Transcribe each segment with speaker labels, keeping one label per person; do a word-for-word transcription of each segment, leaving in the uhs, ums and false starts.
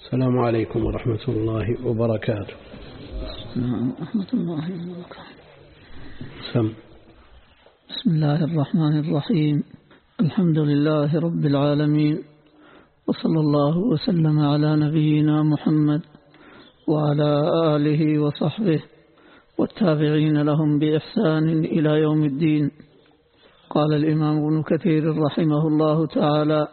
Speaker 1: السلام عليكم ورحمة الله وبركاته.
Speaker 2: ورحمة الله وبركاته.
Speaker 1: سم.
Speaker 2: بسم الله الرحمن الرحيم. الحمد لله رب العالمين، وصلى الله وسلم على نبينا محمد وعلى آله وصحبه والتابعين لهم بإحسان إلى يوم الدين. قال الإمام ابن كثير رحمه الله تعالى: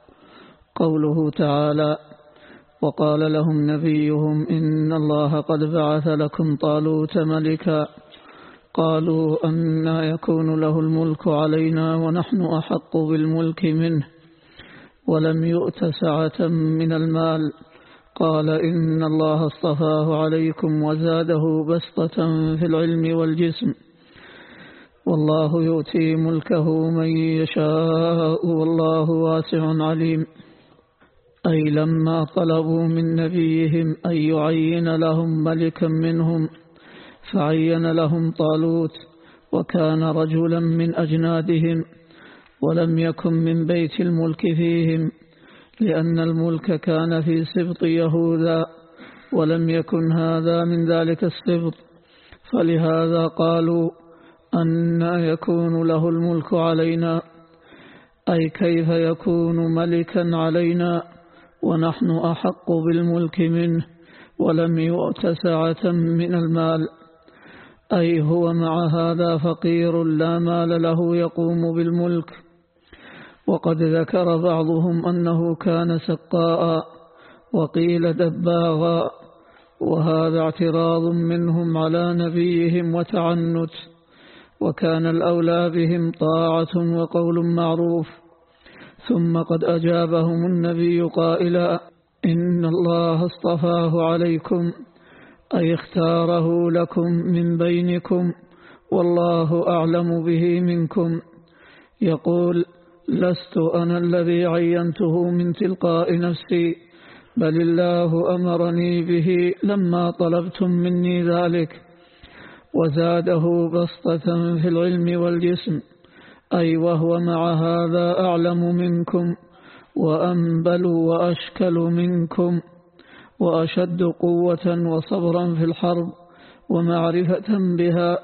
Speaker 2: قوله تعالى: وقال لهم نبيهم إن الله قد بعث لكم طالوت ملكا قالوا أنى يكون له الملك علينا ونحن أحق بالملك منه ولم يؤت سعة من المال قال إن الله اصطفاه عليكم وزاده بسطة في العلم والجسم والله يؤتي ملكه من يشاء والله واسع عليم. أي لما طلبوا من نبيهم أن يعين لهم ملكا منهم فعين لهم طالوت، وكان رجلا من أجنادهم ولم يكن من بيت الملك فيهم، لأن الملك كان في سبط يهوذا ولم يكن هذا من ذلك السبط، فلهذا قالوا أنى يكون له الملك علينا، أي كيف يكون ملكا علينا ونحن أحق بالملك منه ولم يؤت سعة من المال، أي هو مع هذا فقير لا مال له يقوم بالملك. وقد ذكر بعضهم أنه كان سقاء وقيل دباغا، وهذا اعتراض منهم على نبيهم وتعنت، وكان الأولى بهم طاعة وقول معروف. ثم قد أجابهم النبي قائلا: إن الله اصطفاه عليكم، أي اختاره لكم من بينكم والله أعلم به منكم. يقول: لست أنا الذي عينته من تلقاء نفسي، بل الله أمرني به لما طلبتم مني ذلك. وزاده بسطة في العلم والجسم، أي وهو مع هذا أعلم منكم وأنبل وأشكل منكم وأشد قوة وصبرا في الحرب ومعرفة بها،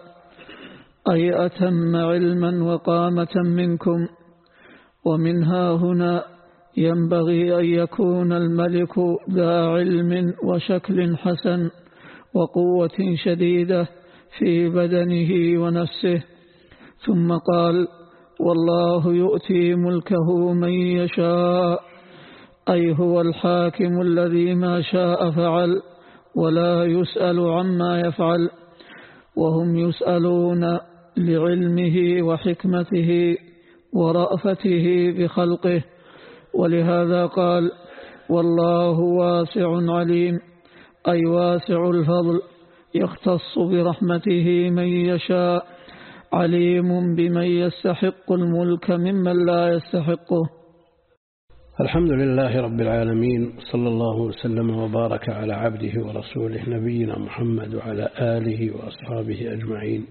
Speaker 2: أي أتم علما وقامة منكم. ومنها هنا ينبغي أن يكون الملك ذا علم وشكل حسن وقوة شديدة في بدنه ونفسه. ثم قال: والله يؤتي ملكه من يشاء، أي هو الحاكم الذي ما شاء فعل ولا يسأل عما يفعل، وهم يسألون لعلمه وحكمته ورأفته بخلقه. ولهذا قال: والله واسع عليم، أي واسع الفضل يختص برحمته من يشاء، عليم بمن يستحق الملك ممن لا يستحقه.
Speaker 1: الحمد لله رب العالمين، صلى الله وسلم وبارك على عبده ورسوله نبينا محمد وعلى آله وأصحابه أجمعين.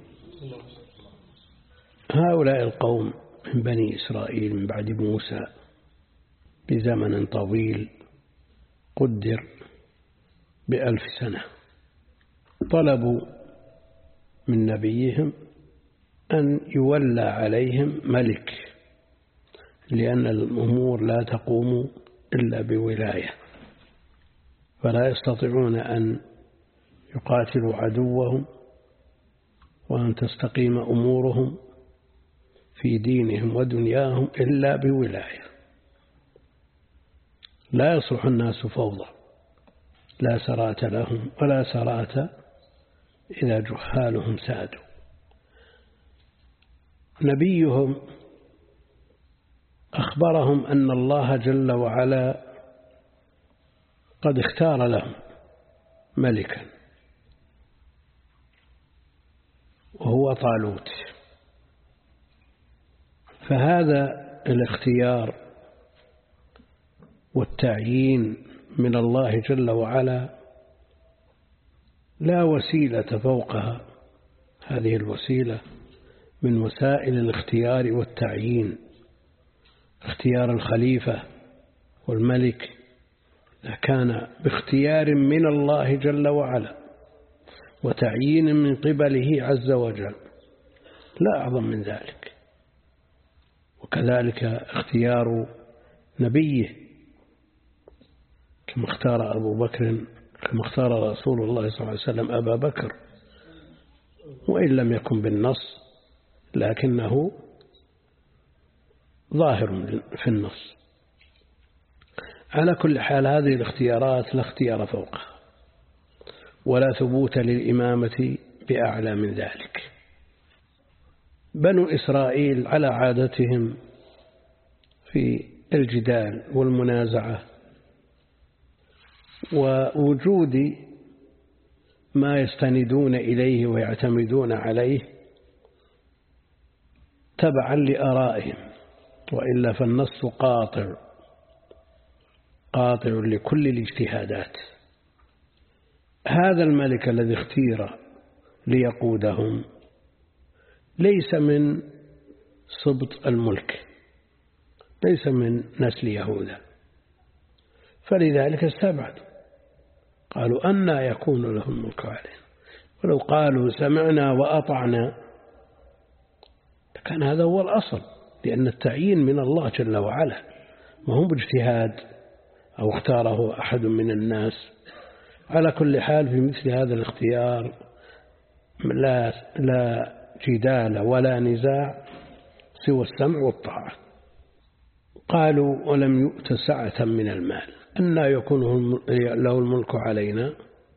Speaker 1: هؤلاء القوم من بني إسرائيل من بعد موسى بزمن طويل قدر بألف سنة، طلبوا من نبيهم أن يولى عليهم ملك، لأن الأمور لا تقوم إلا بولاية، فلا يستطيعون أن يقاتلوا عدوهم وأن تستقيم أمورهم في دينهم ودنياهم إلا بولاية. لا يصلح الناس فوضى، لا سراة لهم ولا سراة إذا جهالهم سادوا. نبيهم أخبرهم أن الله جل وعلا قد اختار لهم ملكا وهو طالوت، فهذا الاختيار والتعيين من الله جل وعلا لا وسيلة فوقها. هذه الوسيلة من وسائل الاختيار والتعيين، اختيار الخليفة والملك كان باختيار من الله جل وعلا وتعيين من قبله عز وجل لا أعظم من ذلك. وكذلك اختيار نبيه كما اختار أبو بكر كما اختار رسول الله صلى الله عليه وسلم أبا بكر، وإن لم يكن بالنص لكنه ظاهر في النص. على كل حال هذه الاختيارات لا اختيار فوقها ولا ثبوت للإمامة بأعلى من ذلك. بنو إسرائيل على عادتهم في الجدال والمنازعة ووجود ما يستندون إليه ويعتمدون عليه تبعا لآرائهم، وإلا فالنص قاطع قاطع لكل الاجتهادات. هذا الملك الذي اختير ليقودهم ليس من سبط الملك، ليس من نسل يهوذا، فلذلك استبعدوا، قالوا أنى يكون له الملك علينا. ولو قالوا سمعنا وأطعنا كان هذا هو الأصل، لأن التعيين من الله جل وعلا ما هو باجتهاد أو اختاره أحد من الناس. على كل حال في مثل هذا الاختيار لا, لا جدال ولا نزاع سوى السمع والطاعة. قالوا ولم يؤت سعة من المال أنى يكون له الملك علينا،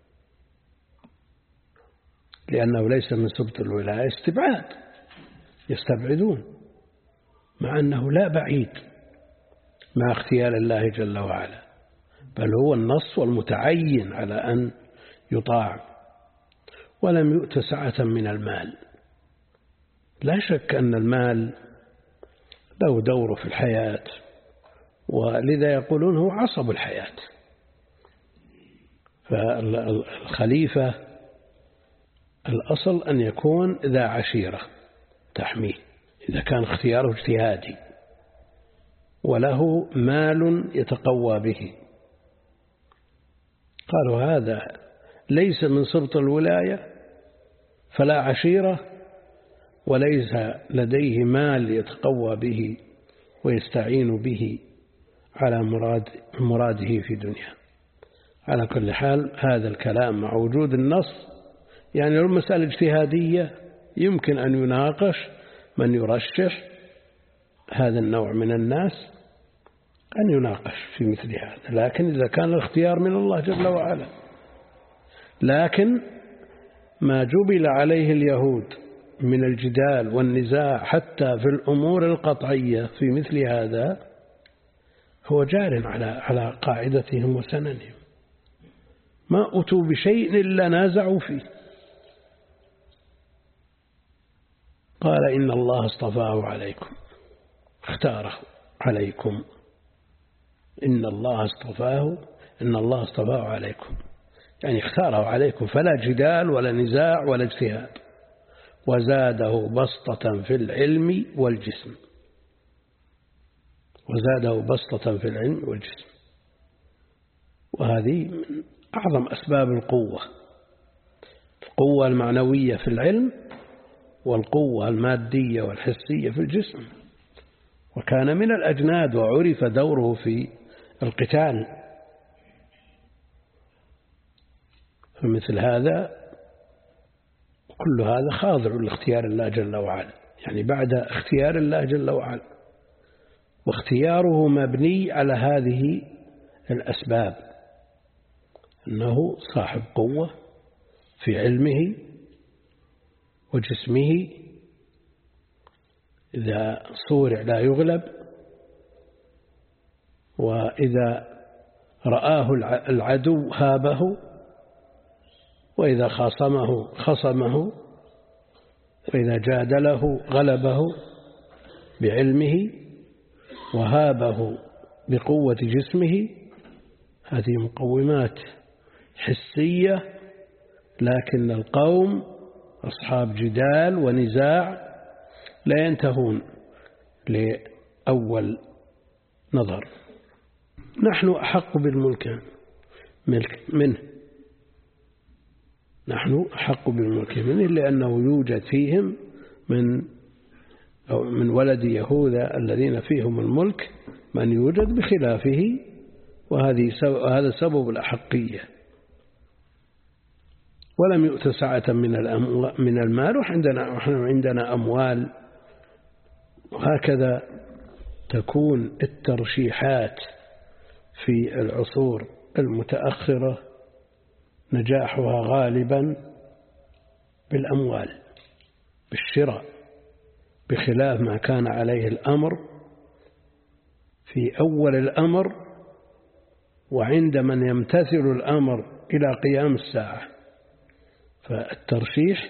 Speaker 1: لأنه ليس من سبط الولاية استبعاد، يستبعدون مع أنه لا بعيد مع اختيار الله جل وعلا، بل هو النص والمتعين على أن يطاع. ولم يؤت سعة من المال، لا شك أن المال له دور في الحياة، ولذا يقولون هو عصب الحياة. فالخليفة الأصل أن يكون ذا عشيرة تحميه إذا كان اختياره اجتهادي، وله مال يتقوى به. قالوا هذا ليس من سبط الولاية فلا عشيرة، وليس لديه مال يتقوى به ويستعين به على مراد مراده في دنيا. على كل حال هذا الكلام مع وجود النص، يعني لو المسألة اجتهادية يمكن أن يناقش من يرشح هذا النوع من الناس، أن يناقش في مثل هذا، لكن إذا كان الاختيار من الله جل وعلا. لكن ما جبل عليه اليهود من الجدال والنزاع حتى في الأمور القطعية في مثل هذا هو جار على على قاعدتهم وسننهم، ما أتوا بشيء إلا نازعوا فيه. قال إن الله اصطفاه عليكم، اختاره عليكم، إن الله اصطفاه إن الله اصطفاه عليكم، يعني اختاره عليكم، فلا جدال ولا نزاع ولا اجتهاد. وزاده بسطة في العلم والجسم، وزاده بسطة في العلم والجسم، وهذه من أعظم أسباب القوة، القوة المعنوية في العلم والقوة المادية والحسية في الجسم. وكان من الأجناد وعرف دوره في القتال. فمثل هذا كل هذا خاضع لاختيار الله جل وعلا، يعني بعد اختيار الله جل وعلا، واختياره مبني على هذه الأسباب، أنه صاحب قوة في علمه وجسمه، إذا صورع لا يغلب، وإذا رآه العدو هابه، وإذا خاصمه خصمه، وإذا جادله غلبه بعلمه وهابه بقوة جسمه. هذه مقومات حسية، لكن القوم أصحاب جدال ونزاع لا ينتهون لأول نظر. نحن أحق بالملك ملك منه، نحن أحق بالملك منه لأنه يوجد فيهم من أو من ولد يهوذا الذين فيهم الملك من يوجد بخلافه، وهذه وهذا سبب الأحقية. ولم يؤت سعة من المال، وعندنا عندنا أموال. وهكذا تكون الترشيحات في العصور المتأخرة نجاحها غالبا بالأموال، بالشراء، بخلاف ما كان عليه الأمر في أول الأمر وعند من يمتثل الأمر إلى قيام الساعة. فالترشيح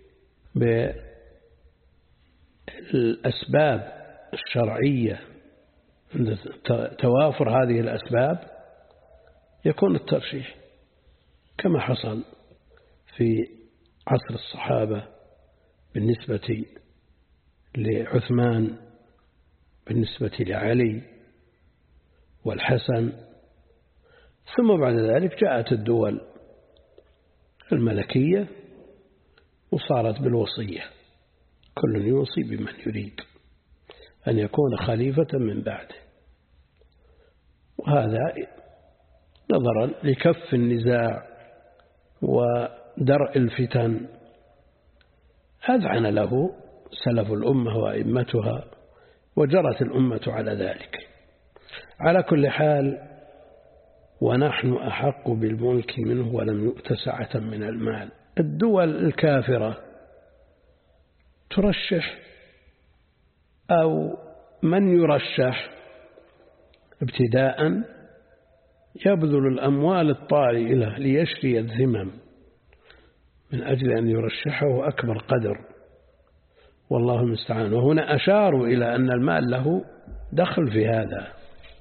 Speaker 1: بالأسباب الشرعية عند توافر هذه الأسباب يكون الترشيح، كما حصل في عصر الصحابة بالنسبة لعثمان، بالنسبة لعلي والحسن. ثم بعد ذلك جاءت الدول الملكية وصارت بالوصية، كل يوصي بمن يريد أن يكون خليفة من بعده. وهذا نظرا لكف النزاع ودرء الفتن أذعن له سلف الأمة وأئمتها، وجرت الأمة على ذلك. على كل حال، ونحن أحق بالملك منه ولم يؤت سعة من المال. الدول الكافرة ترشح أو من يرشح ابتداء يبذل الأموال الطائلة ليشري الذمم من أجل أن يرشحه أكبر قدر، والله المستعان. وهنا أشاروا إلى أن المال له دخل في هذا.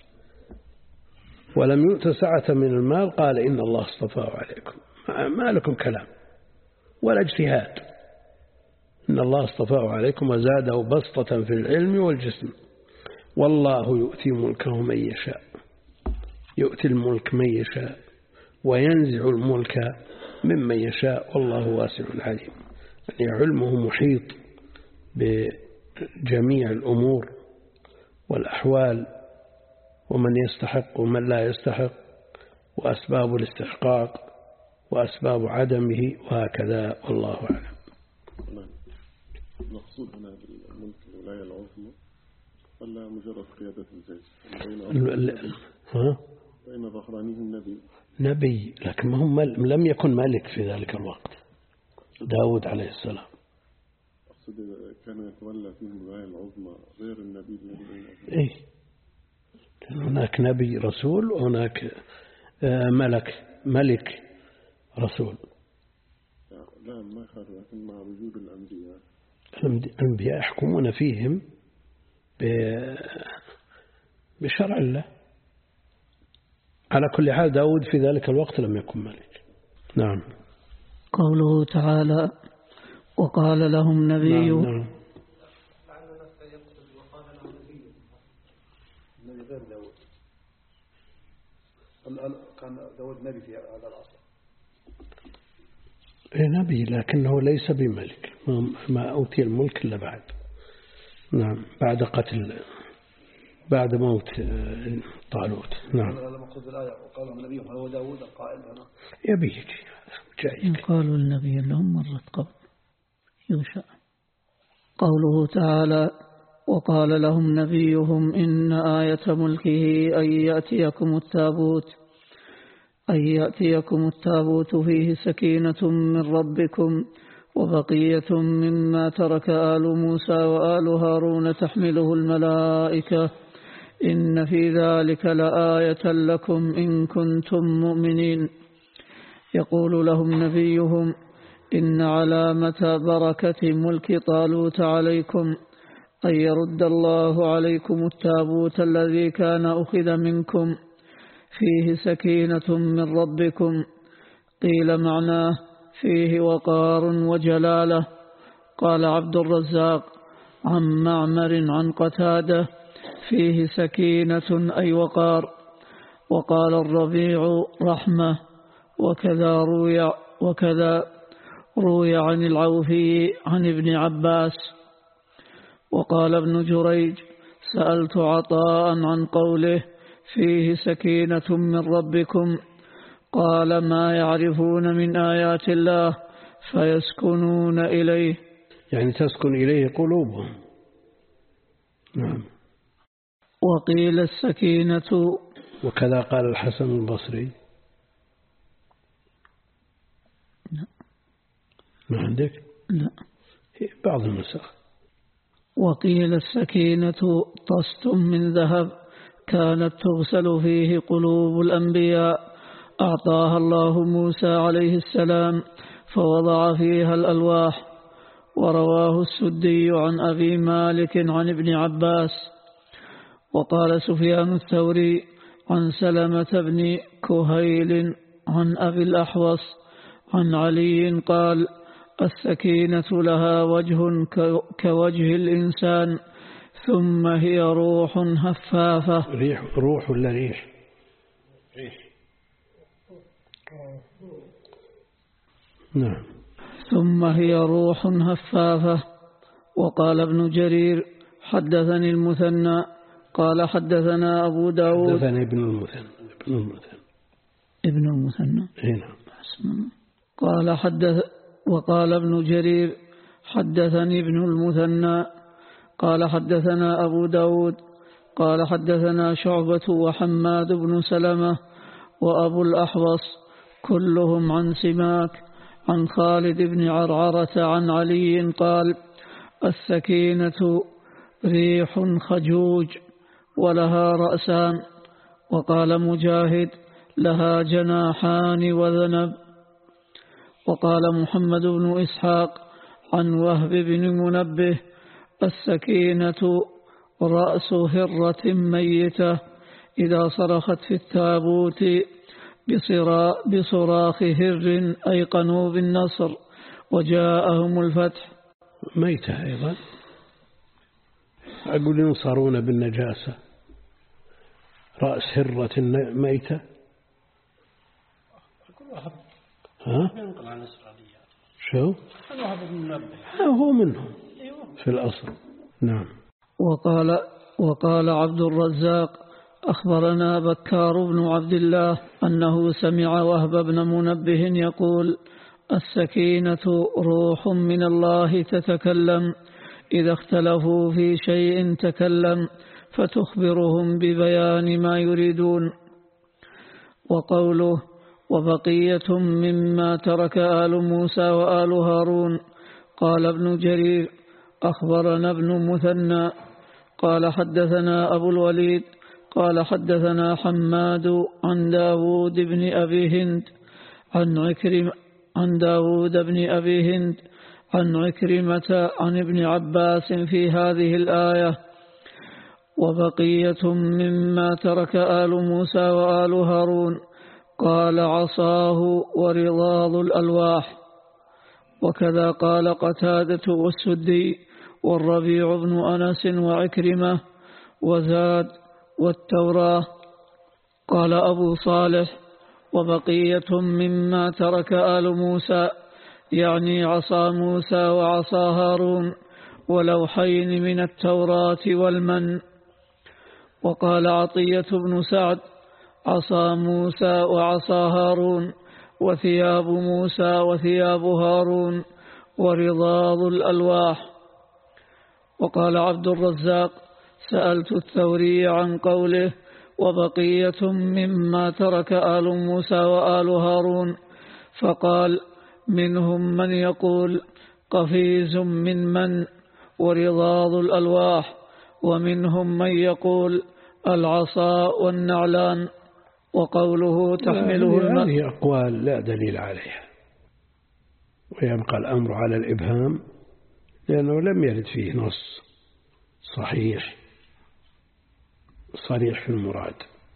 Speaker 1: ولم يؤت سعة من المال قال إن الله اصطفاه عليكم، ما لكم كلام ولا اجتهاد، إن الله اصطفاه عليكم وزاده بسطة في العلم والجسم، والله يؤتي ملكه من يشاء، يؤتي الملك من يشاء وينزع الملك ممن يشاء، والله واسع عليم. يعني علمه محيط بجميع الأمور والأحوال، ومن يستحق ومن لا يستحق، وأسباب الاستحقاق وأسباب عدمه، وهكذا، والله أعلم.
Speaker 3: المقصود هنا بالملك الولاية العظمى ولا مجرد قيادة الجيش؟ بين ظهرانيه النبي
Speaker 1: نبي، لكن ما هم لم يكن ملك في ذلك الوقت. داود عليه السلام
Speaker 3: أقصد كان يتولى فيهم الولاية العظمى غير النبي الذي
Speaker 1: إيه، هناك نبي رسول وهناك ملك ملك رسول.
Speaker 3: لا ما خير، لكن مع وجود الأنبياء
Speaker 1: الأنبياء يحكمون فيهم بشرع الله. على كل حال داود في ذلك الوقت لم يكن ملك. نعم.
Speaker 2: قوله تعالى وقال لهم نبي.
Speaker 1: نعم نعم.
Speaker 4: غير داود، كان داود نبي في هذا العصر.
Speaker 1: نبي لكنه ليس بملك، ما أوتي الملك إلا بعد. نعم، بعد قتل، بعد موت طالوت. نعم.
Speaker 4: هذا مقصود الآية وقال النبي هو داود القائل هنا.
Speaker 1: يبيك جايك.
Speaker 2: قالوا النبي لهم مرت قبل يوشع. قوله تعالى وقال لهم نبيهم إن آية ملكه أن يأتيكم التابوت أن يأتيكم التابوت فيه سكينة من ربكم وبقية مما ترك آل موسى وآل هارون تحمله الملائكة إن في ذلك لآية لكم إن كنتم مؤمنين. يقول لهم نبيهم إن علامة بركة ملك طالوت عليكم أن يرد الله عليكم التابوت الذي كان أخذ منكم فيه سكينة من ربكم. قيل معناه فيه وقار وجلالة. قال عبد الرزاق عن معمر عن قتادة فيه سكينة أي وقار. وقال الربيع رحمة، وكذا روي, وكذا روي عن العوفي عن ابن عباس. وقال ابن جريج: سألت عطاء عن قوله فيه سكينة من ربكم، قال: ما يعرفون من آيات الله فيسكنون إليه،
Speaker 1: يعني تسكن إليه قلوبهم. نعم.
Speaker 2: وقيل السكينة،
Speaker 1: وكذا قال الحسن البصري.
Speaker 2: لا.
Speaker 1: ما عندك؟
Speaker 2: لا.
Speaker 1: بعض النسخ.
Speaker 2: وقيل السكينة طست من ذهب كانت تغسل فيه قلوب الأنبياء، أعطاها الله موسى عليه السلام فوضع فيها الألواح. ورواه السدي عن أبي مالك عن ابن عباس. وقال سفيان الثوري عن سلمة بن كهيل عن أبي الأحوص عن علي قال: السكينة لها وجه كوجه الإنسان، ثم هي روح هفافة.
Speaker 1: ريح روح ولا ريح؟ ريح. نعم.
Speaker 2: ثم هي روح هفافة. وقال ابن جرير: حدثني المثنى قال حدثنا أبو داود.
Speaker 1: حدثني ابن المثنى. ابن المثنى.
Speaker 2: ابن المثنى.
Speaker 1: هنا.
Speaker 2: قال حدث وقال ابن جرير: حدثني ابن المثنى قال حدثنا أبو داود قال حدثنا شعبة وحماد بن سلمة وأبو الأحوص كلهم عن سماك عن خالد بن عرعرة عن علي قال: السكينة ريح خجوج ولها رأسان. وقال مجاهد: لها جناحان وذنب. وقال محمد بن إسحاق عن وهب بن منبه: السكينة رأس هرة ميتة إذا صرخت في التابوت بصراخ هر أيقنوا بالنصر وجاءهم الفتح.
Speaker 1: ميتة أيضا. أقول ينصرون بالنجاسة. رأس هرة ميتة. ها؟ شو؟ هو منهم في الأصل. نعم.
Speaker 2: وقال وقال عبد الرزاق: أخبرنا بكار بن عبد الله أنه سمع وهب بن منبه يقول: السكينة روح من الله تتكلم، إذا اختلفوا في شيء تكلم فتخبرهم ببيان ما يريدون. وقوله: وبقية مما ترك آل موسى وآل هارون. قال ابن جرير: أخبرنا ابن مثنى قال حدثنا أبو الوليد قال حدثنا حماد عن داود بن أبي هند عن عكرمة عن داود بن أبي هند عن عكرمة عن ابن عباس في هذه الآية: وبقية مما ترك آل موسى وآل هارون. قال: عصاه ورضاض الألواح. وكذا قال قتادة والسدي والربيع بن أنس وعكرمة وزاد والتوراة. قال أبو صالح: وبقية مما ترك آل موسى، يعني عصا موسى وعصا هارون ولوحين من التوراة والمن. وقال عطية بن سعد: عصا موسى وعصا هارون وثياب موسى وثياب هارون ورضاض الألواح. وقال عبد الرزاق: سألت الثوري عن قوله: وبقية مما ترك آل موسى وآل هارون، فقال: منهم من يقول قفيز من من ورضاض الألواح، ومنهم من يقول العصا والنعلان. وقوله تحمله الماء.
Speaker 1: هذه أقوال لا دليل عليها، ويبقى الأمر على الإبهام لأنه لم يرد فيه نص صحيح صريح في المراد،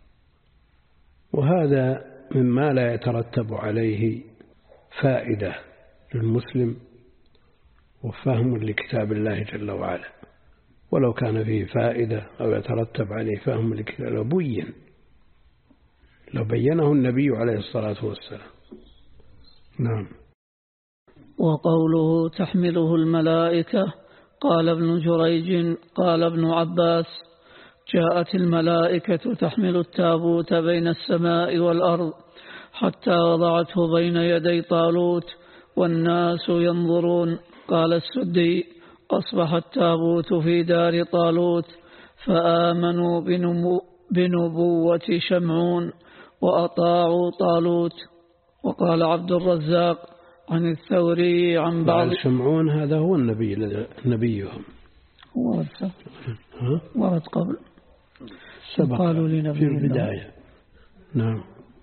Speaker 1: وهذا مما لا يترتب عليه فائدة للمسلم وفهم لكتاب الله جل وعلا. ولو كان فيه فائدة أو يترتب عليه فهم لكتاب الله بين لو بينه النبي عليه الصلاة والسلام. نعم.
Speaker 2: وقوله تحمله الملائكة، قال ابن جريج قال ابن عباس: جاءت الملائكة تحمل التابوت بين السماء والأرض حتى وضعته بين يدي طالوت والناس ينظرون. قال السدي: أصبح التابوت في دار طالوت فآمنوا بنبوة شمعون وأطاعوا طالوت. وقال عبد الرزاق عن الثوري عن بعض
Speaker 1: شمعون هذا هو النبي نبيهم،
Speaker 2: ورد ورد قبل
Speaker 1: سبق في البداية. نعم.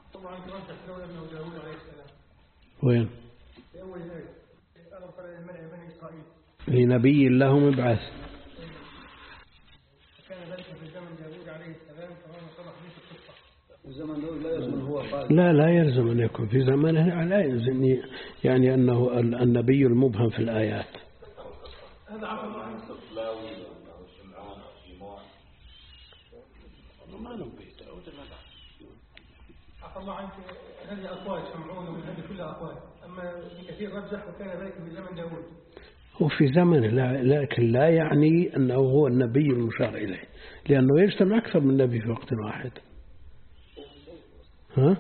Speaker 1: وين؟ لنبي له مبعث. لا لا يلزم أن يكون في زمانه، لا يلزم يعني أنه النبي المبهم في الآيات.
Speaker 5: هذا عفوا ما نبيت عفوا الله عنك، هذه أقوال شمعون وهذه كلها أقوال، أما كثير رجح وكان ذلك في زمن داود.
Speaker 1: هو في زمنه، لكن لا يعني أنه هو النبي المشار إليه، لأنه يجتمع أكثر من نبي في وقت واحد. ها؟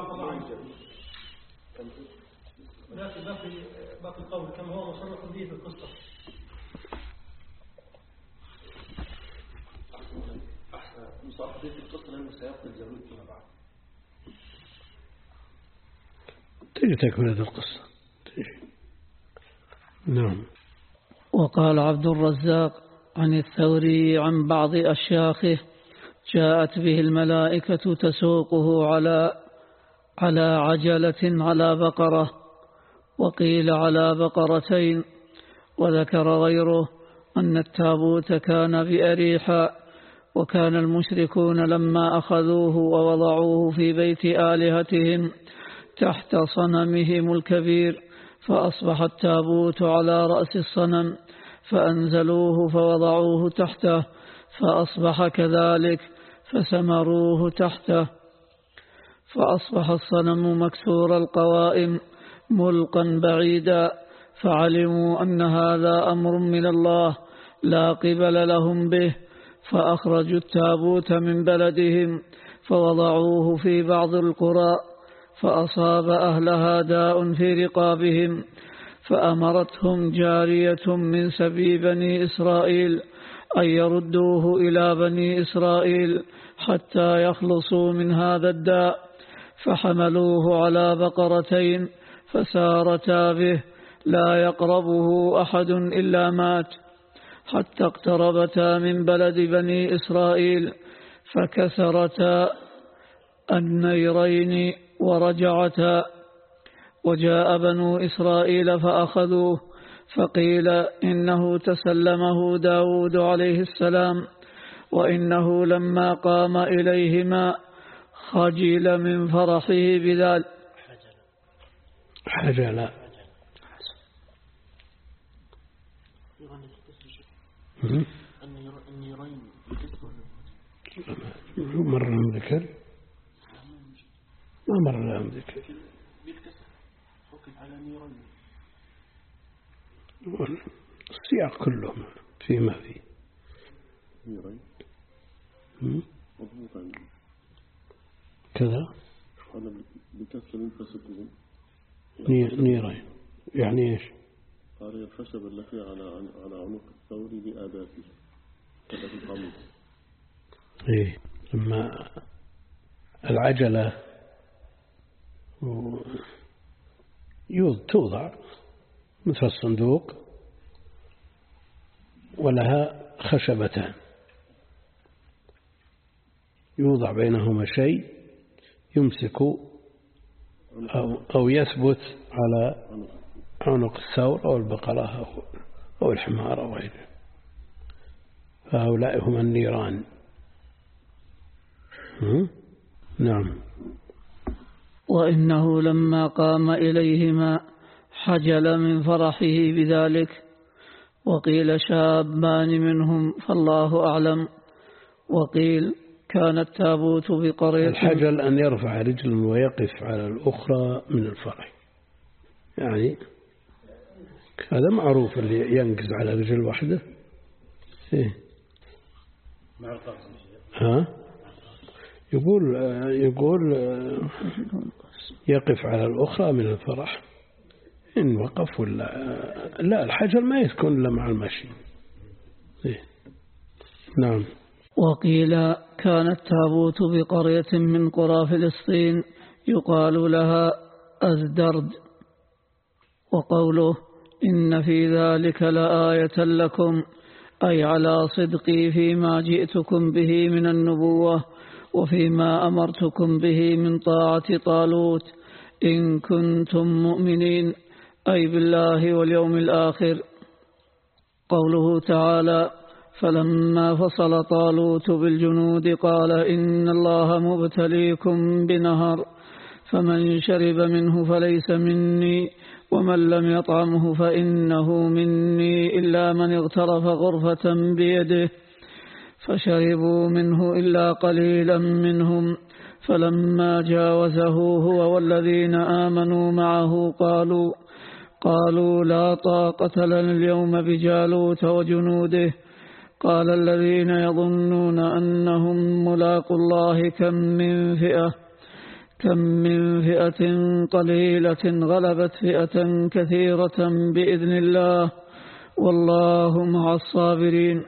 Speaker 5: باقي القول كما هو مصرح به في القصة. مصرح به في القصة لأنه سيقتل زاويد فيما بعد.
Speaker 1: تجي تكملة القصة. تجي. نعم.
Speaker 2: وقال عبد الرزاق عن الثوري عن بعض أشياخه: جاءت به الملائكة تسوقه على على عجلة على بقرة، وقيل على بقرتين. وذكر غيره أن التابوت كان بأريحا، وكان المشركون لما أخذوه ووضعوه في بيت آلهتهم تحت صنمهم الكبير، فأصبح التابوت على رأس الصنم، فأنزلوه فوضعوه تحته، فأصبح كذلك فسمروه تحته، فأصبح الصنم مكسور القوائم ملقا بعيدا، فعلموا أن هذا أمر من الله لا قبل لهم به، فأخرجوا التابوت من بلدهم فوضعوه في بعض القرى، فأصاب أهلها داء في رقابهم، فأمرتهم جارية من سبي بني إسرائيل أن يردوه إلى بني إسرائيل حتى يخلصوا من هذا الداء، فحملوه على بقرتين فسارتا به لا يقربه أحد إلا مات، حتى اقتربتا من بلد بني إسرائيل فكسرتا النيرين ورجعتا، وجاء بنو إسرائيل فأخذوه، فقيل إنه تسلمه داود عليه السلام، وإنه لما قام إليهما خجل من فرحه بذلك.
Speaker 1: حجل مر لهم ذكر ما مر لهم ذكر السياق كلهم فيما فيه كذا
Speaker 3: بكسر فسقهم
Speaker 1: نيرين يعني ايش؟
Speaker 3: قال الخشب التي على على عنق الثور بآداته كذا في القاموس.
Speaker 1: ايه لما العجلة توضع مثل الصندوق ولها خشبتان يوضع بينهما شيء يمسك أو, أو يثبت على عنق الثور أو البقرة أو الحمار أو غيره، فهؤلاء هم النيران. نعم.
Speaker 2: وإنه لما قام إليهما حجل من فرحه بذلك، وقيل شابان منهم فالله أعلم، وقيل كان التابوت بقرية.
Speaker 1: الحجل أن يرفع رجل ويقف على الأخرى من الفرح، يعني هذا معروف اللي ينقز على رجل واحدة. إيه؟ ها؟ يقول يقول يقف على الأخرى من الفرح إن وقف ولا لا. الحجل ما يكون إلا مع المشي. إيه؟ نعم.
Speaker 2: وقيل كان التابوت بقرية من قرى فلسطين يقال لها أزدرد. وقوله إن في ذلك لآية لكم أي على صدقي فيما جئتكم به من النبوة وفيما أمرتكم به من طاعة طالوت إن كنتم مؤمنين أي بالله واليوم الآخر. قوله تعالى فلما فصل طالوت بالجنود قال إن الله مبتليكم بنهر فمن شرب منه فليس مني ومن لم يطعمه فإنه مني إلا من اغترف غرفة بيده فشربوا منه إلا قليلا منهم فلما جاوزه هو والذين آمنوا معه قالوا قالوا لا طاقة لنا اليوم بجالوت وجنوده قال الذين يظنون أنهم ملاقوا الله كم من فئة كم من فئة قليلة غلبت فئة كثيرة بإذن الله والله مع الصابرين.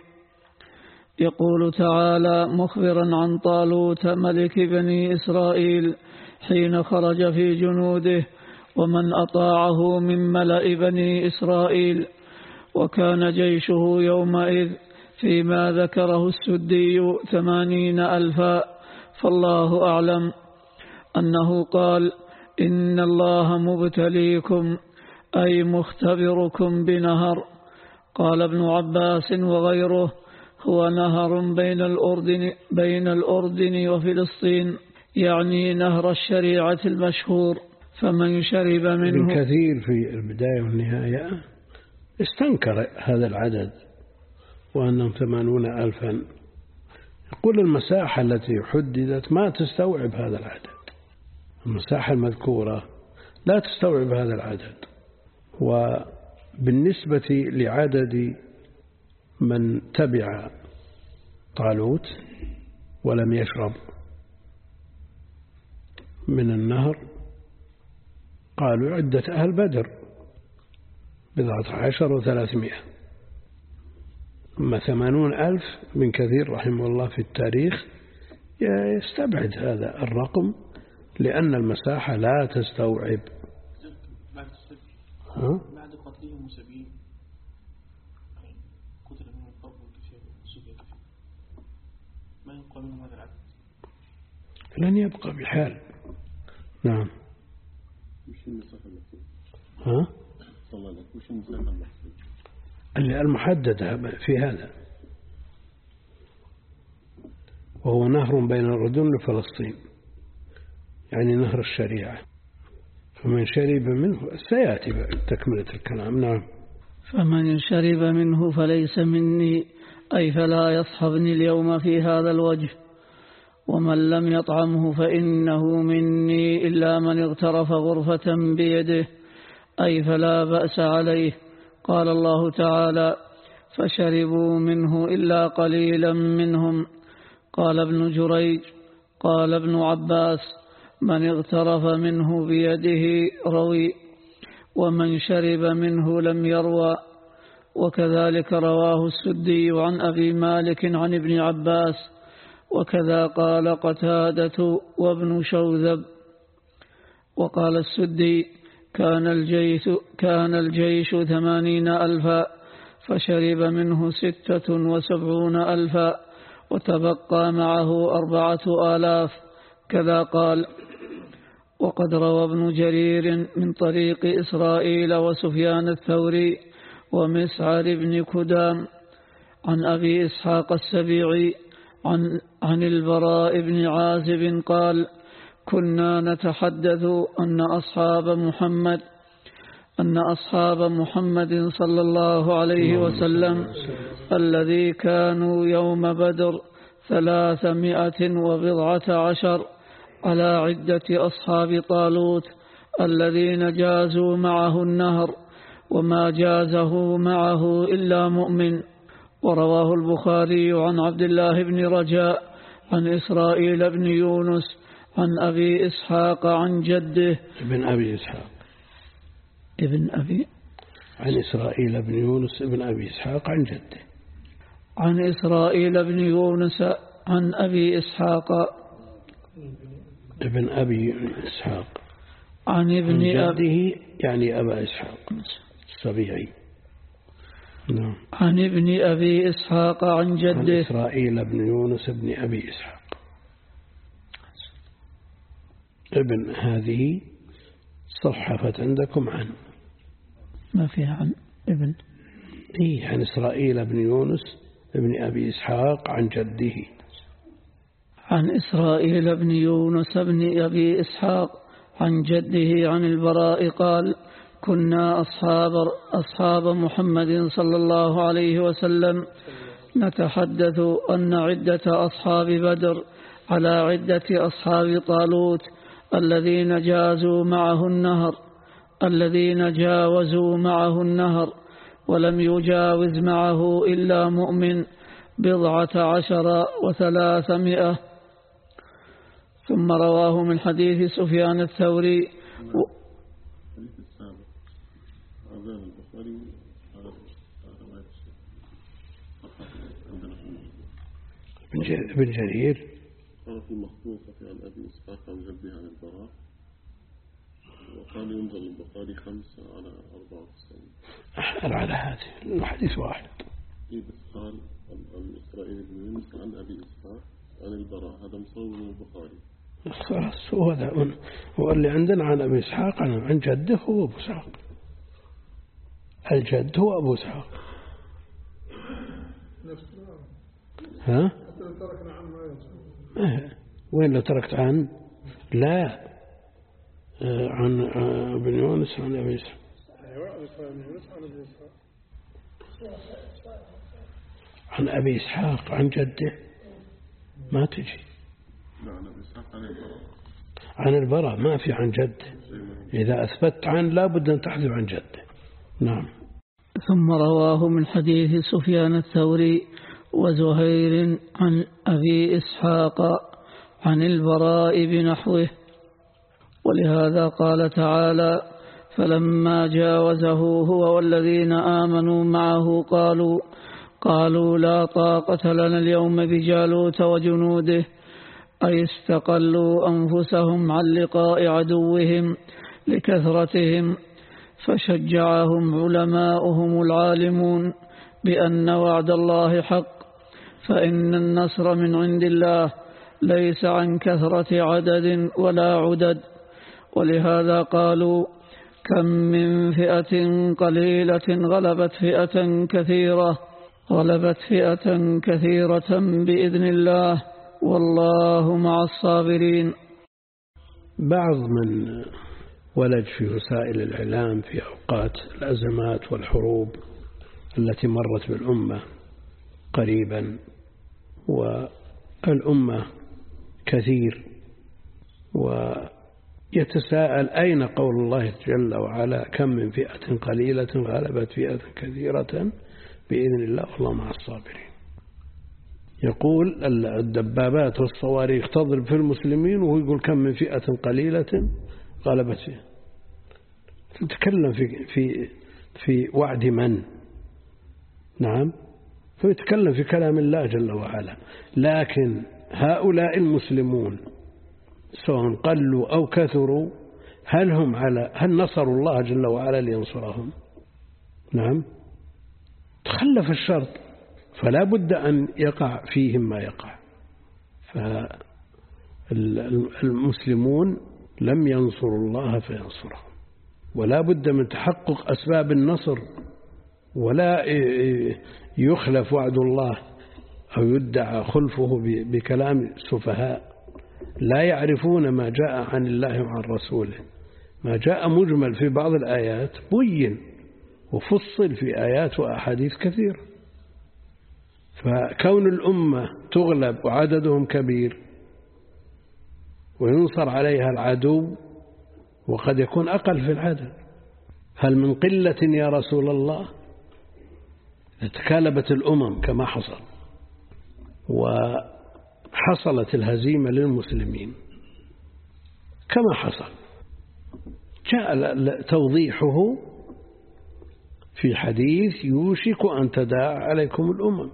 Speaker 2: يقول تعالى مخبرا عن طالوت ملك بني إسرائيل حين خرج في جنوده ومن أطاعه من ملأ بني إسرائيل وكان جيشه يومئذ فيما ذكره السدي ثمانين ألفا فالله أعلم أنه قال إن الله مبتليكم أي مختبركم بنهر. قال ابن عباس وغيره هو نهر بين الأردن, بين الأردن وفلسطين يعني نهر الشريعة المشهور فمن شرب منه.
Speaker 1: ابن كثير في البداية والنهاية استنكر هذا العدد وأنهم ثمانون ألفا. يقول المساحة التي حددت ما تستوعب هذا العدد، المساحة المذكورة لا تستوعب هذا العدد. وبالنسبة لعدد من تبع طالوت ولم يشرب من النهر قالوا عدة أهل بدر بضعة عشر وثلاثمائة. أما ثمانون ألف من كثير رحمه الله في التاريخ يستبعد هذا الرقم لأن المساحة لا تستوعب.
Speaker 3: بعد قتلهم مسبين قتل منهم الضرب والكثير والسبية كثير ما يبقى منهم هذا العدد،
Speaker 1: لن يبقى بحال. نعم.
Speaker 3: وش المساحة المحسوبة؟
Speaker 1: ها؟
Speaker 3: صلى الله عليه وسلم وش المساحة المحسوبة؟
Speaker 1: اللي المحددة في هذا وهو نهر بين الأردن وفلسطين يعني نهر الشريعة فمن شرب منه سيأتي تكملة الكلام. نعم.
Speaker 2: فمن شرب منه فليس مني أي فلا يصحبني اليوم في هذا الوجه ومن لم يطعمه فإنه مني إلا من اغترف غرفة بيده أي فلا بأس عليه. قال الله تعالى فشربوا منه إلا قليلا منهم. قال ابن جريج قال ابن عباس من اغترف منه بيده روي ومن شرب منه لم يروى. وكذلك رواه السدي عن أبي مالك عن ابن عباس وكذا قال قتادة وابن شوذب. وقال السدي كان الجيش, كان الجيش ثمانين ألفا فشرب منه ستة وسبعون ألفا وتبقى معه أربعة آلاف كذا قال. وقد روى ابن جرير من طريق إسرائيل وسفيان الثوري ومسعر بن كدام عن أبي إسحاق السبيعي عن, عن البراء بن عازب قال كنا نتحدث أن أصحاب محمد أن أصحاب محمد صلى الله عليه وسلم الذي كانوا يوم بدر ثلاثمائة وبضعة عشر على عدة أصحاب طالوت الذين جازوا معه النهر، وما جازه معه إلا مؤمن. ورواه البخاري عن عبد الله بن رجاء عن إسرائيل بن يونس عن أبي إسحاق عن جده
Speaker 1: ابن أبي إسحاق
Speaker 2: ابن أبي
Speaker 1: عن إسرائيل بن يونس ابن أبي إسحاق عن جده
Speaker 2: عن إسرائيل بن يونس عن أبي إسحاق
Speaker 1: ابن أبي إسحاق
Speaker 2: عن ابن
Speaker 1: جده يعني أبا إسحاق السبيعي. نعم.
Speaker 2: عن ابن أبي إسحاق عن جده
Speaker 1: عن إسرائيل بن يونس ابن أبي إسحاق ابن هذه صحفت عندكم عن
Speaker 2: ما فيها عن ابن
Speaker 1: إيه عن إسرائيل بن يونس ابن أبي إسحاق عن جده
Speaker 2: عن إسرائيل بن يونس بن أبي إسحاق عن جده عن البراء قال كنا أصحاب, أصحاب محمد صلى الله عليه وسلم نتحدث أن عدة أصحاب بدر على عدة أصحاب طالوت الذين جازوا معه النهر الذين جاوزوا معه النهر ولم يجاوز معه إلا مؤمن بضعة عشر وثلاثمائة. ثم رواه من حديث سفيان الثوري
Speaker 1: ابن جرير
Speaker 3: قال في المخطوطة عن أبي إسحاق عن جده عن البراء، وقال ينزل البخاري خمسة على أربعة وتسعين.
Speaker 1: أحمل على هذه الحديث واحد.
Speaker 3: إيه بس قال عن إسرائيل بن يونس عن أبي إسحاق عن البراء، هذا مصور من البخاري.
Speaker 1: خلاص هو هذا هو اللي عندنا عن أبي إسحاق عن جده هو أبو إسحاق. الجد هو أبو إسحاق. ها؟ وين لو تركت عن؟ لا عن ابن يونس عن أبي إسحاق. عن أبي إسحاق عن جده ما تجي. عن البراء ما في عن جده. إذا أثبت عن لا بد أن تحذف عن جده. نعم.
Speaker 2: ثم رواه من حديث سفيان الثوري وزهير عن أبي إسحاق عن البراء بنحوه. ولهذا قال تعالى فلما جاوزه هو والذين آمنوا معه قالوا قالوا لا طاقة لنا اليوم بجالوت وجنوده، أي استقلوا أنفسهم عن لقاء عدوهم لكثرتهم، فشجعهم علماؤهم العالمون بأن وعد الله حق، فإن النصر من عند الله ليس عن كثرة عدد ولا عدد. ولهذا قالوا كم من فئة قليلة غلبت فئة كثيرة غلبت فئة كثيرة بإذن الله والله مع الصابرين.
Speaker 1: بعض من ولج في وسائل الإعلام في أوقات الأزمات والحروب التي مرت بالأمة قريبا، والأمة كثير، ويتساءل أين قول الله جل وعلا كم من فئة قليلة غلبت فئة كثيرة بإذن الله والله مع الصابرين. يقول الدبابات والصواريخ تضرب في المسلمين وهو يقول كم من فئة قليلة غلبت فيها. تتكلم في في في وعد من؟ نعم، فيتكلم في كلام الله جل وعلا. لكن هؤلاء المسلمون سواء قلوا أو كثروا هل هم على هل نصروا الله جل وعلا لينصرهم؟ نعم، تخلف الشرط، فلا بد أن يقع فيهم ما يقع. فالمسلمون لم ينصروا الله فينصرهم، ولا بد من تحقق أسباب النصر، ولا يخلف وعد الله أو يدعى خلفه بكلام سفهاء لا يعرفون ما جاء عن الله وعن رسوله. ما جاء مجمل في بعض الآيات بين وفصل في آيات وأحاديث كثيرة. فكون الأمة تغلب وعددهم كبير وينصر عليها العدو وقد يكون أقل في العدد، هل من قلة يا رسول الله؟ تكالبت الأمم كما حصل وحصلت الهزيمة للمسلمين كما حصل، جاء توضيحه في حديث يوشك أن تداعى عليكم الأمم.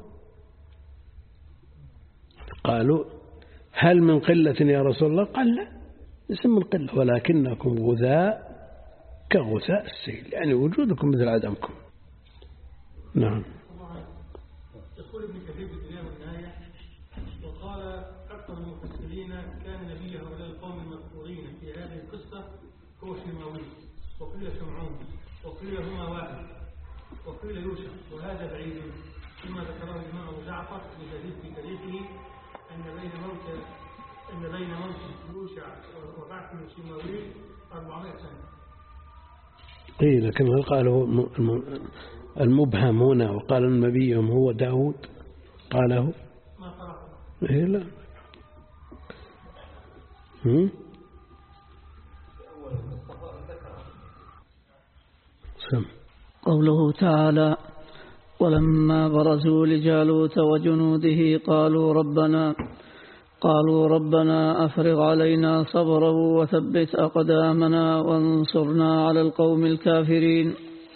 Speaker 1: قالوا هل من قلة يا رسول الله؟ قال لا، ليس من قلة ولكنكم غثاء كغثاء السيل، يعني وجودكم مثل عدمكم. نعم.
Speaker 5: يقول ابن كثير في البداية والنهاية وقال أكثر المفسرين كان نبي هؤلاء القوم المذكورين في هذه القصة هو شماوي، وقيل شمعون، وقيل هما واحد، وقيل يوشع، وهذا بعيد فيما ذكره الإمام أبو جعفر بجديد في تاريخه أن بين موت أن بين موت يوشع وبعث شماوي أربعمائة سنة.
Speaker 1: إيه، لكن هل قاله المبهم هنا وقال نبيهم هو داود؟ قاله
Speaker 5: ما قرأه.
Speaker 1: إيه لا. هم؟ سم.
Speaker 2: قوله تعالى: ولما برزوا لجالوت وجنوده قالوا ربنا قالوا ربنا أفرغ علينا صبرا وثبت أقدامنا وانصرنا على القوم الكافرين،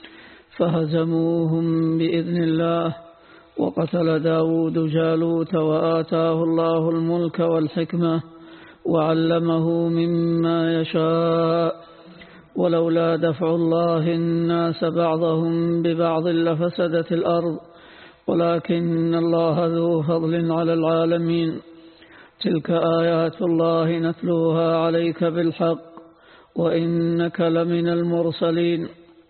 Speaker 2: فهزموهم بإذن الله. وقتل داود جالوت وآتاه الله الملك والحكمة وعلمه مما يشاء، ولولا دفع الله الناس بعضهم ببعض لفسدت الأرض ولكن الله ذو فضل على العالمين. تلك آيات الله نتلوها عليك بالحق وإنك لمن المرسلين.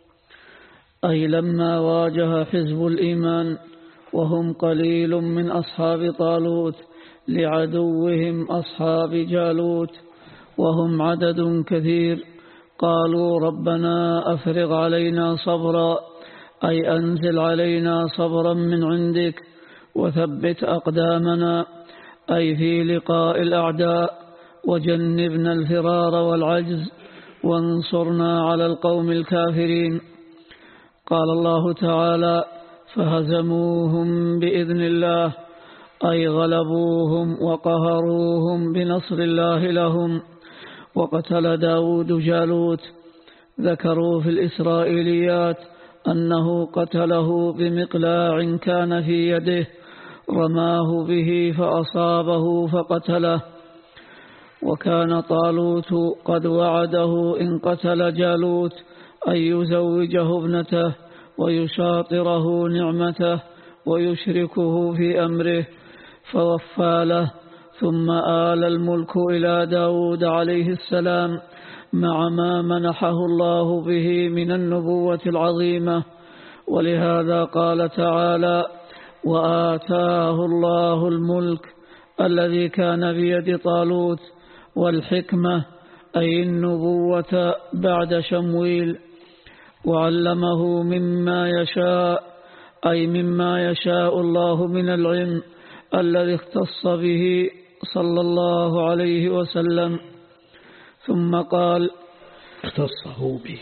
Speaker 2: أي لما واجه حزب الإيمان وهم قليل من أصحاب طالوت لعدوهم أصحاب جالوت وهم عدد كثير، قالوا ربنا أفرغ علينا صبرا، أي أنزل علينا صبرا من عندك، وثبت أقدامنا، أي في لقاء الأعداء، وجنبنا الفرار والعجز، وانصرنا على القوم الكافرين. قال الله تعالى: فهزموهم بإذن الله، أي غلبوهم وقهروهم بنصر الله لهم. وقتل داود جالوت. ذكروا في الإسرائيليات أنه قتله بمقلاع كان في يده، رماه به فأصابه فقتله. وكان طالوت قد وعده إن قتل جالوت أن يزوجه ابنته ويشاطره نعمته ويشركه في أمره، فوفى له. ثم آل الملك إلى داود عليه السلام مع ما منحه الله به من النبوة العظيمة. ولهذا قال تعالى: وآتاه الله الملك الذي كان بيد طالوت والحكمة، أي النبوة بعد شمويل، وعلمه مما يشاء، أي مما يشاء الله من العلم الذي اختص به صلى الله عليه وسلم. ثم قال:
Speaker 1: اختصه به،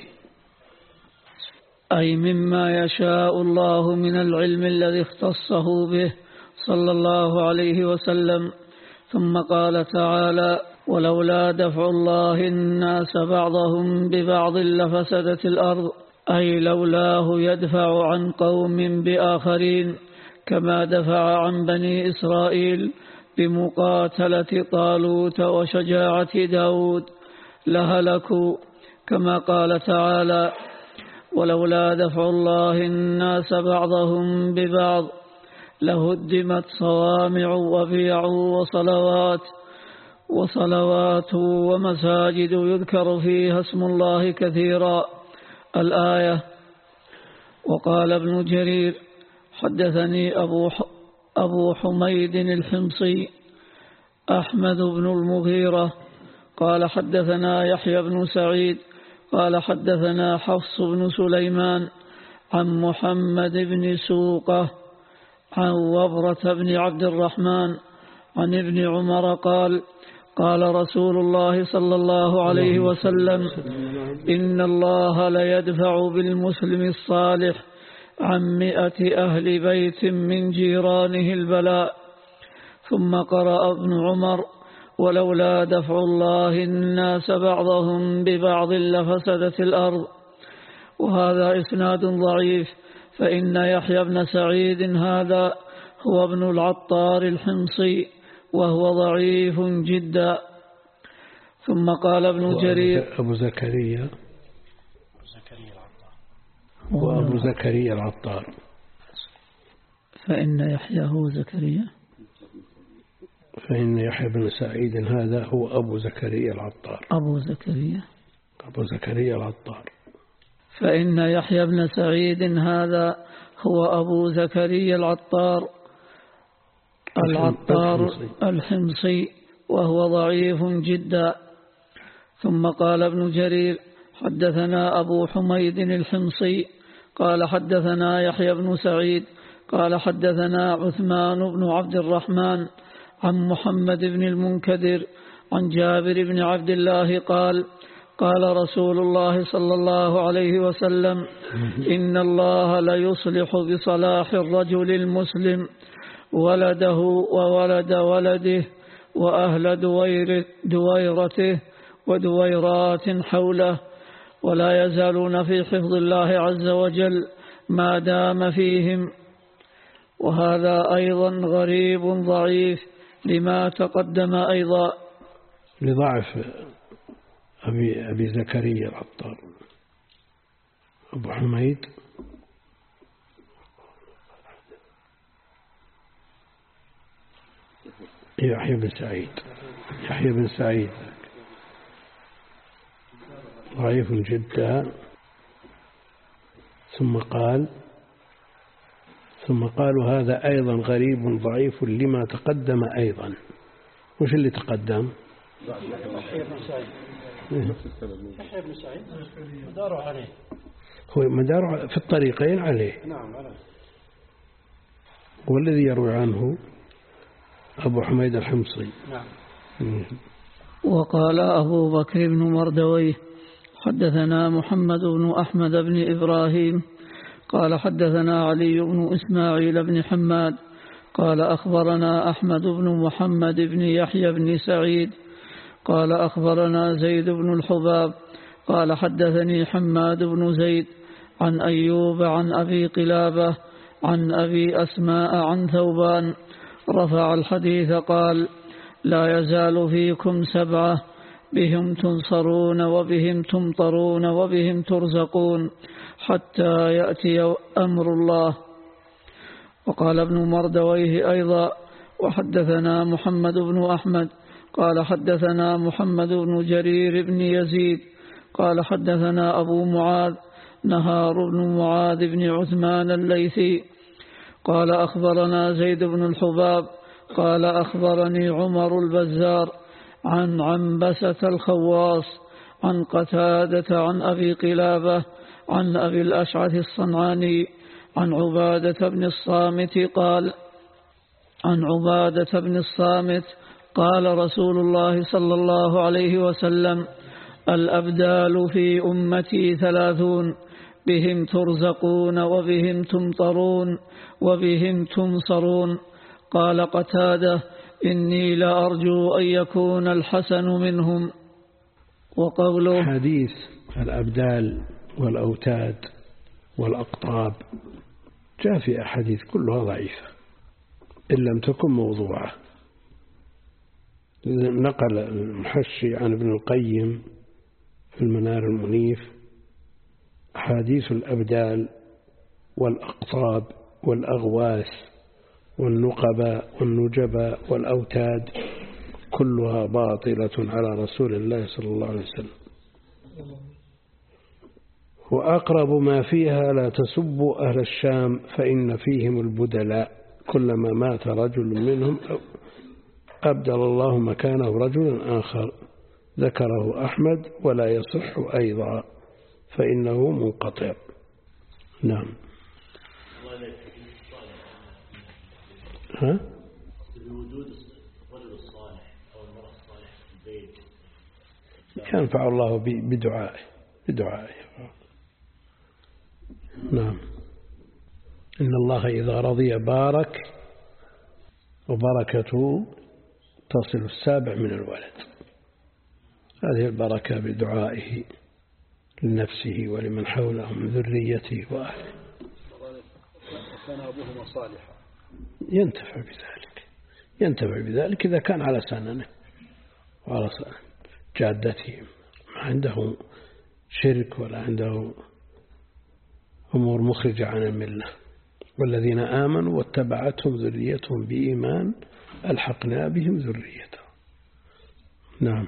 Speaker 2: أي مما يشاء الله من العلم الذي اختصه به صلى الله عليه وسلم. ثم قال تعالى: ولولا دفع الله الناس بعضهم ببعض لفسدت الأرض، أي لولاه يدفع عن قوم بآخرين كما دفع عن بني إسرائيل بمقاتلة طالوت وشجاعة داود لهلكوا، كما قال تعالى: ولولا دفع الله الناس بعضهم ببعض لهدمت صوامع وبيع وصلوات وصلوات ومساجد يذكر فيها اسم الله كثيرا. الآية. وقال ابن جرير: حدثني أبو, أبو حميد الحمصي أحمد بن المغيرة قال حدثنا يحيى بن سعيد قال حدثنا حفص بن سليمان عن محمد بن سوقة عن وبرة بن عبد الرحمن عن ابن عمر قال قال رسول الله صلى الله عليه وسلم إن الله ليدفع بالمسلم الصالح عن مئة أهل بيت من جيرانه البلاء. ثم قرأ ابن عمر ولولا دفع الله الناس بعضهم ببعض لفسدت الأرض. وهذا إسناد ضعيف، فإن يحيى بن سعيد هذا هو ابن العطار الحمصي وهو ضعيف جدا. ثم قال ابن جرير
Speaker 1: أبو زكريا وأبو زكريا العطار.
Speaker 2: فإن يحيى هو زكريا
Speaker 1: فإن يحيى بن سعيد هذا هو أبو زكريا العطار.
Speaker 2: أبو زكريا
Speaker 1: أبو زكريا العطار.
Speaker 2: فإن يحيى بن سعيد هذا هو أبو زكريا العطار العطار الحمصي وهو ضعيف جدا. ثم قال ابن جرير حدثنا أبو حميد الحمصي قال حدثنا يحيى بن سعيد قال حدثنا عثمان بن عبد الرحمن عن محمد بن المنكدر عن جابر بن عبد الله قال قال رسول الله صلى الله عليه وسلم إن الله ليصلح بصلاح الرجل المسلم ولده وولد ولده وأهل دوير دويرته ودويرات حوله، ولا يزالون في حفظ الله عز وجل ما دام فيهم. وهذا أيضا غريب ضعيف لما تقدم أيضا،
Speaker 1: لضعف أبي, أبي زكريا العطار. أبو حميد يحيى بن سعيد يحيى بن سعيد ضعيف جدا. ثم قال ثم قالوا هذا أيضا غريب ضعيف لما تقدم أيضا. وش اللي تقدم؟
Speaker 4: يحيى بن سعيد يحيى بن سعيد مداره عليه،
Speaker 1: هو مداره في الطريقين عليه.
Speaker 4: نعم عليه.
Speaker 1: والذي يروي عنه أبو حميد الحمصي.
Speaker 4: نعم.
Speaker 2: وقال أبو بكر بن مردويه حدثنا محمد بن أحمد بن إبراهيم قال حدثنا علي بن إسماعيل بن حماد قال أخبرنا أحمد بن محمد بن يحيى بن سعيد قال أخبرنا زيد بن الحباب قال حدثني حماد بن زيد عن أيوب عن أبي قلابة عن أبي أسماء عن ثوبان رفع الحديث قال لا يزال فيكم سبعة بهم تنصرون وبهم تمطرون وبهم ترزقون حتى يأتي أمر الله. وقال ابن مردويه أيضا وحدثنا محمد بن أحمد قال حدثنا محمد بن جرير بن يزيد قال حدثنا أبو معاذ نهار بن معاذ بن عثمان الليثي قال أخبرنا زيد بن الحباب قال أخبرني عمر البزار عن عنبسة الخواص عن قتادة عن أبي قلابة عن أبي الأشعث الصنعاني عن عبادة بن الصامت قال عن عبادة بن الصامت قال رسول الله صلى الله عليه وسلم الأبدال في أمتي ثلاثون بهم ترزقون وبهم تمطرون وبهم تنصرون. قال قتادة إني لأرجو أن يكون الحسن منهم. وقوله
Speaker 1: حديث الأبدال والأوتاد والأقطاب جاء في أحاديث كلها ضعيفة إن لم تكن موضوعة. نقل المحشي عن ابن القيم في المنار المنيف أحاديث الأبدال والأقطاب والأغواث والنقباء والنجباء والأوتاد كلها باطلة على رسول الله صلى الله عليه وسلم. وأقرب ما فيها لا تسبوا أهل الشام فإن فيهم البدلاء كلما مات رجل منهم أبدل الله مكانه رجلا آخر. ذكره أحمد ولا يصح أيضا فإنه منقطع. نعم. ها؟
Speaker 6: بوجود الرجل الصالح أو المرأة الصالحة في البيت
Speaker 1: ينفع الله بدعائه بدعائه. نعم. إن الله إذا رضي بارك وبركته تصل السابع من الولد. هذه البركة بدعائه لنفسه ولمن حوله من ذريته وأهله.
Speaker 4: كان أبوهما صالحا
Speaker 1: ينتفع بذلك ينتفع بذلك إذا كان على سننه وعلى جادتهم، ما عنده شرك ولا عنده أمور مخرجة عن الملة. والذين آمنوا واتبعتهم ذريتهم بإيمان ألحقنا بهم ذريتهم. نعم.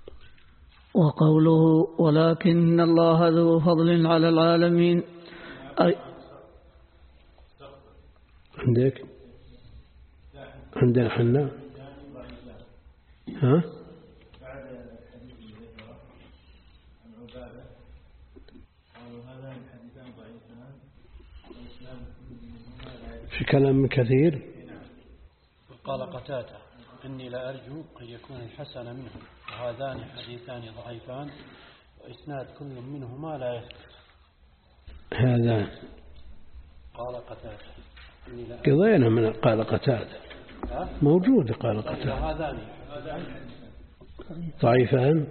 Speaker 2: وقوله ولكن الله ذو فضل على العالمين أي
Speaker 1: عندك عندنا حنا ها في كلام كثير.
Speaker 4: قال قتادة إني لأرجو أن يكون الحسن منهم، وهذان حديثان ضعيفان وإسناد كل منهما لا يثبت.
Speaker 1: هذا
Speaker 4: قال قتادة
Speaker 1: قضينا من قال قتادة موجود. قال قتادة
Speaker 4: هذان
Speaker 1: ضعيفان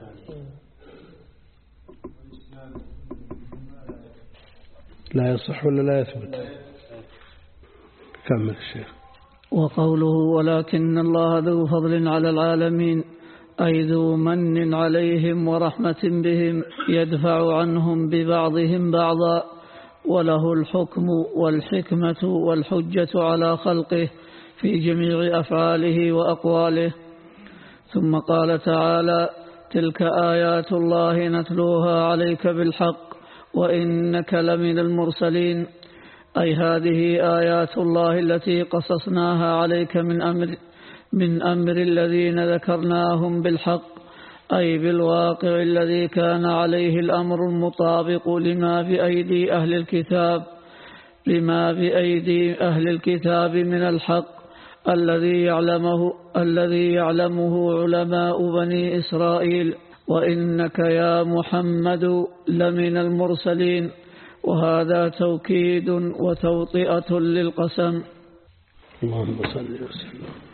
Speaker 1: لا يصح ولا لا يثبت. كمل الشيخ.
Speaker 2: وقوله ولكن الله ذو فضل على العالمين أي ذو من عليهم ورحمة بهم يدفع عنهم ببعضهم بعضا، وله الحكم والحكمة والحجة على خلقه في جميع أفعاله وأقواله. ثم قال تعالى تلك آيات الله نتلوها عليك بالحق وإنك لمن المرسلين، أي هذه آيات الله التي قصصناها عليك من أمر, من أمر الذين ذكرناهم بالحق، أي بالواقع الذي كان عليه الأمر المطابق لما بأيدي أهل الكتاب لما بأيدي أهل الكتاب من الحق الذي يعلمه الذي يعلمه علماء بني إسرائيل، وإنك يا محمد لمن المرسلين. وهذا توكيد وتوطئة للقسم.
Speaker 1: اللهم صل وسلم.